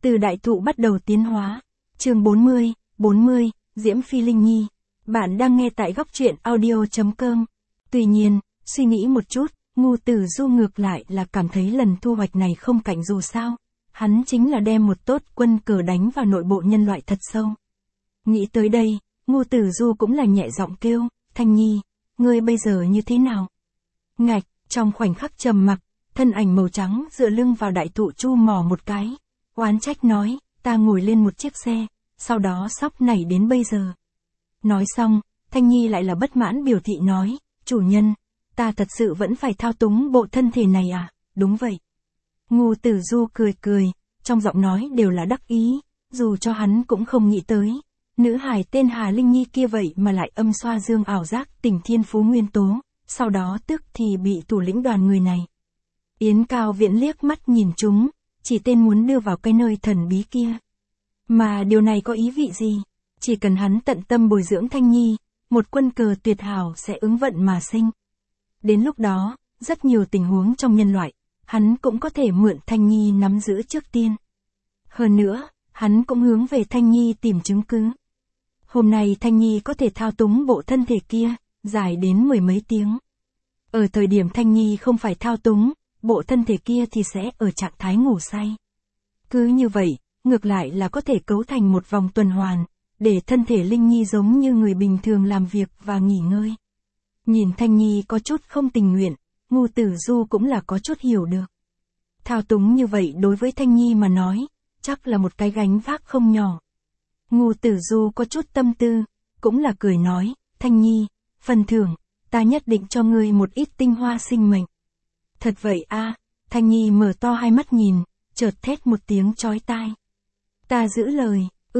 Từ đại thụ bắt đầu tiến hóa. Chương 40, Diễm Phi Linh Nhi. Bạn đang nghe tại góc truyện audio.com. Tuy nhiên, suy nghĩ một chút, Ngưu Tử Du ngược lại là cảm thấy lần thu hoạch này không cạnh dù sao. Hắn chính là đem một tốt quân cờ đánh vào nội bộ nhân loại thật sâu. Nghĩ tới đây, Ngưu Tử Du cũng là nhẹ giọng kêu, Thanh Nhi, ngươi bây giờ như thế nào? Ngạch, trong khoảnh khắc trầm mặc, thân ảnh màu trắng dựa lưng vào đại thụ chu mỏ một cái. Oán trách nói, ta ngồi lên một chiếc xe, sau đó sóc nảy đến bây giờ. Nói xong, Thanh Nhi lại là bất mãn biểu thị nói, chủ nhân, ta thật sự vẫn phải thao túng bộ thân thể này à? Đúng vậy. Ngưu Tử Du cười cười, trong giọng nói đều là đắc ý, dù cho hắn cũng không nghĩ tới. Nữ hài tên Hà Linh Nhi kia vậy mà lại âm xoa dương ảo giác tỉnh thiên phú nguyên tố, sau đó tức thì bị thủ lĩnh đoàn người này. Yến Cao Viễn liếc mắt nhìn chúng, chỉ tên muốn đưa vào cái nơi thần bí kia. Mà điều này có ý vị gì? Chỉ cần hắn tận tâm bồi dưỡng Thanh Nhi, một quân cờ tuyệt hảo sẽ ứng vận mà sinh. Đến lúc đó, rất nhiều tình huống trong nhân loại, hắn cũng có thể mượn Thanh Nhi nắm giữ trước tiên. Hơn nữa, hắn cũng hướng về Thanh Nhi tìm chứng cứ. Hôm nay Thanh Nhi có thể thao túng bộ thân thể kia, dài đến mười mấy tiếng. Ở thời điểm Thanh Nhi không phải thao túng, bộ thân thể kia thì sẽ ở trạng thái ngủ say. Cứ như vậy, ngược lại là có thể cấu thành một vòng tuần hoàn, để thân thể Linh Nhi giống như người bình thường làm việc và nghỉ ngơi. Nhìn Thanh Nhi có chút không tình nguyện, Ngưu Tử Du cũng là có chút hiểu được. Thao túng như vậy đối với Thanh Nhi mà nói, chắc là một cái gánh vác không nhỏ. Ngưu Tử Du có chút tâm tư, cũng là cười nói, Thanh Nhi, phần thưởng, ta nhất định cho ngươi một ít tinh hoa sinh mệnh. Thật vậy a? Thanh Nhi mở to hai mắt nhìn, chợt thét một tiếng chói tai. Ta giữ lời,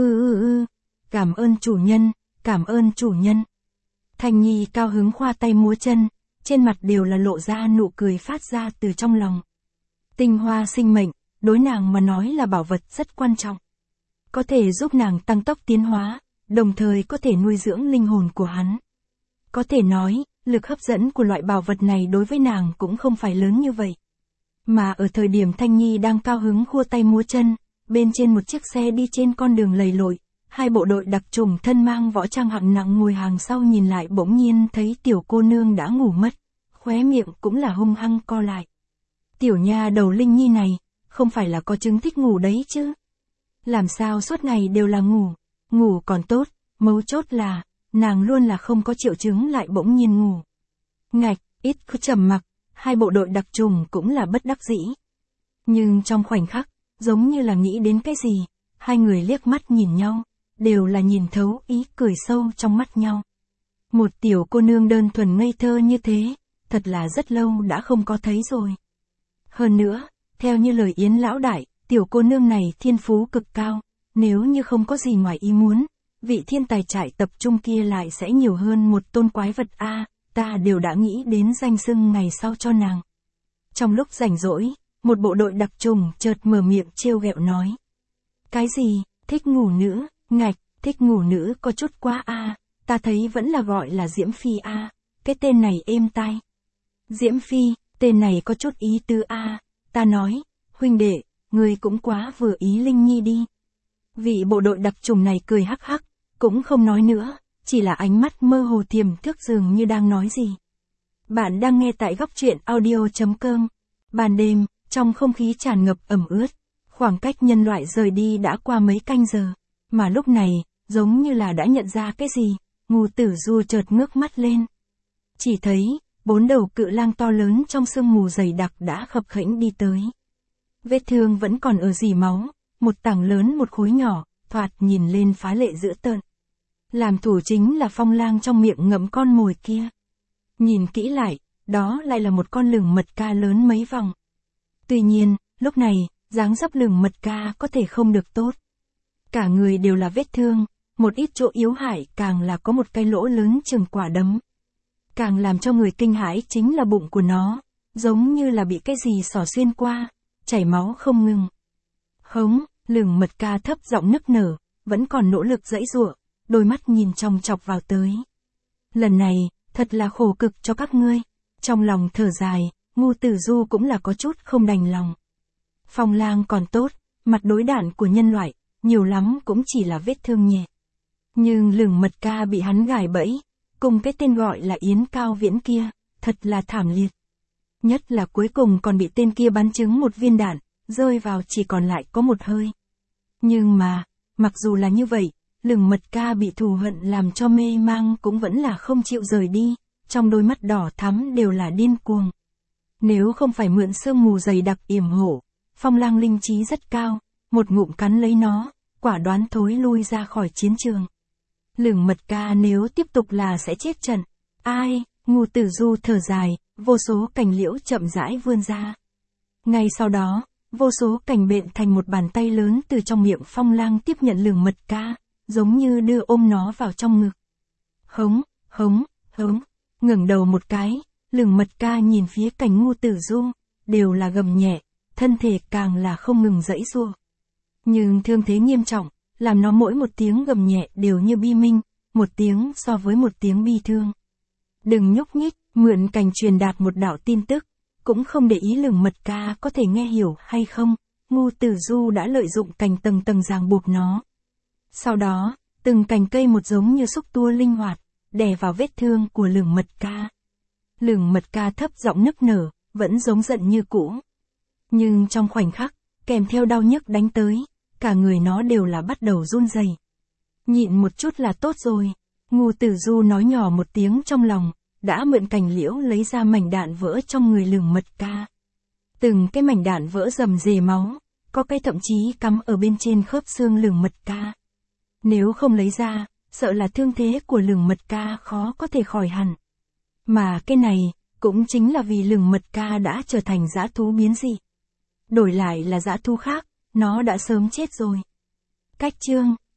cảm ơn chủ nhân, cảm ơn chủ nhân. Thanh Nhi cao hứng khoa tay múa chân, trên mặt đều là lộ ra nụ cười phát ra từ trong lòng. Tinh hoa sinh mệnh, đối nàng mà nói là bảo vật rất quan trọng. Có thể giúp nàng tăng tốc tiến hóa, đồng thời có thể nuôi dưỡng linh hồn của hắn. Có thể nói, lực hấp dẫn của loại bảo vật này đối với nàng cũng không phải lớn như vậy. Mà ở thời điểm Thanh Nhi đang cao hứng khua tay múa chân, bên trên một chiếc xe đi trên con đường lầy lội, hai bộ đội đặc chủng thân mang võ trang hạng nặng ngồi hàng sau nhìn lại bỗng nhiên thấy tiểu cô nương đã ngủ mất, khóe miệng cũng là hung hăng co lại. Tiểu nha đầu Linh Nhi này, không phải là có chứng thích ngủ đấy chứ? Làm sao suốt ngày đều là ngủ còn tốt, mấu chốt là, nàng luôn là không có triệu chứng lại bỗng nhiên ngủ. Ngạch, ít cứ trầm mặc, hai bộ đội đặc trùng cũng là bất đắc dĩ. Nhưng trong khoảnh khắc, giống như là nghĩ đến cái gì, hai người liếc mắt nhìn nhau, đều là nhìn thấu ý cười sâu trong mắt nhau. Một tiểu cô nương đơn thuần ngây thơ như thế, thật là rất lâu đã không có thấy rồi. Hơn nữa, theo như lời Yến lão đại, tiểu cô nương này thiên phú cực cao, nếu như không có gì ngoài ý muốn, vị thiên tài trại tập trung kia lại sẽ nhiều hơn một tôn quái vật a, ta đều đã nghĩ đến danh xưng ngày sau cho nàng. Trong lúc rảnh rỗi, một bộ đội đặc trùng chợt mở miệng trêu ghẹo nói. Cái gì, thích ngủ nữ, ngạch, thích ngủ nữ có chút quá a, ta thấy vẫn là gọi là Diễm Phi a, cái tên này êm tai. Diễm Phi, tên này có chút ý tứ a, ta nói, huynh đệ, ngươi cũng quá vừa ý Linh Nhi đi. Vị bộ đội đặc trùng này cười hắc hắc, cũng không nói nữa, chỉ là ánh mắt mơ hồ tiềm thức dường như đang nói gì. Bạn đang nghe tại góc truyện audio.com. Ban đêm, trong không khí tràn ngập ẩm ướt, khoảng cách nhân loại rời đi đã qua mấy canh giờ, mà lúc này, giống như là đã nhận ra cái gì, Ngưu Tử Du chợt ngước mắt lên. Chỉ thấy, bốn đầu cự lang to lớn trong sương mù dày đặc đã khập khẽnh đi tới. Vết thương vẫn còn ở rỉ máu, một tảng lớn một khối nhỏ, thoạt nhìn lên phá lệ dữ tợn. Làm thủ chính là phong lang trong miệng ngậm con mồi kia. Nhìn kỹ lại, đó lại là một con lửng mật ca lớn mấy vòng. Tuy nhiên, lúc này, dáng dấp lửng mật ca có thể không được tốt. Cả người đều là vết thương, một ít chỗ yếu hại càng là có một cái lỗ lớn chừng quả đấm. Càng làm cho người kinh hãi chính là bụng của nó, giống như là bị cái gì xỏ xuyên qua, chảy máu không ngừng. Hống, lửng mật ca thấp giọng nức nở, vẫn còn nỗ lực giãy giụa, đôi mắt nhìn chòng chọc vào tới. Lần này, thật là khổ cực cho các ngươi. Trong lòng thở dài, Ngưu Tử Du cũng là có chút không đành lòng. Phong lang còn tốt, mặt đối đạn của nhân loại, nhiều lắm cũng chỉ là vết thương nhẹ. Nhưng lửng mật ca bị hắn gài bẫy, cùng cái tên gọi là Yến Cao Viễn kia, thật là thảm liệt. Nhất là cuối cùng còn bị tên kia bắn trúng một viên đạn, rơi vào chỉ còn lại có một hơi. Nhưng mà, mặc dù là như vậy, lửng mật ca bị thù hận làm cho mê mang cũng vẫn là không chịu rời đi, trong đôi mắt đỏ thắm đều là điên cuồng. Nếu không phải mượn sương mù dày đặc yểm hộ, Phong Lang linh trí rất cao, một ngụm cắn lấy nó, quả đoán thối lui ra khỏi chiến trường. Lửng mật ca nếu tiếp tục là sẽ chết trận. Ai, Ngưu Tử Du thở dài, vô số cành liễu chậm rãi vươn ra. Ngay sau đó, vô số cành bện thành một bàn tay lớn từ trong miệng Phong Lang tiếp nhận lửng mật ca, giống như đưa ôm nó vào trong ngực. Hống, hống, hống, ngẩng đầu một cái, lửng mật ca nhìn phía cành Ngưu Tử Du, đều là gầm nhẹ, thân thể càng là không ngừng giãy giụa. Nhưng thương thế nghiêm trọng, làm nó mỗi một tiếng gầm nhẹ đều như bi minh, một tiếng so với một tiếng bi thương. Đừng nhúc nhích, mượn cành truyền đạt một đạo tin tức, cũng không để ý lửng mật ca có thể nghe hiểu hay không, Ngưu Tử Du đã lợi dụng cành tầng tầng ràng buộc nó. Sau đó, từng cành cây một giống như xúc tua linh hoạt, đè vào vết thương của lửng mật ca. Lửng mật ca thấp giọng nức nở, vẫn giống giận như cũ. Nhưng trong khoảnh khắc, kèm theo đau nhức đánh tới, cả người nó đều là bắt đầu run rẩy. Nhịn một chút là tốt rồi, Ngưu Tử Du nói nhỏ một tiếng trong lòng, đã mượn cành liễu lấy ra mảnh đạn vỡ trong người lửng mật ca. Từng cái mảnh đạn vỡ rầm rề máu, có cái thậm chí cắm ở bên trên khớp xương lửng mật ca. Nếu không lấy ra, sợ là thương thế của lửng mật ca khó có thể khỏi hẳn. Mà cái này, cũng chính là vì lửng mật ca đã trở thành dã thú biến dị. Đổi lại là dã thú khác, nó đã sớm chết rồi. Cách chương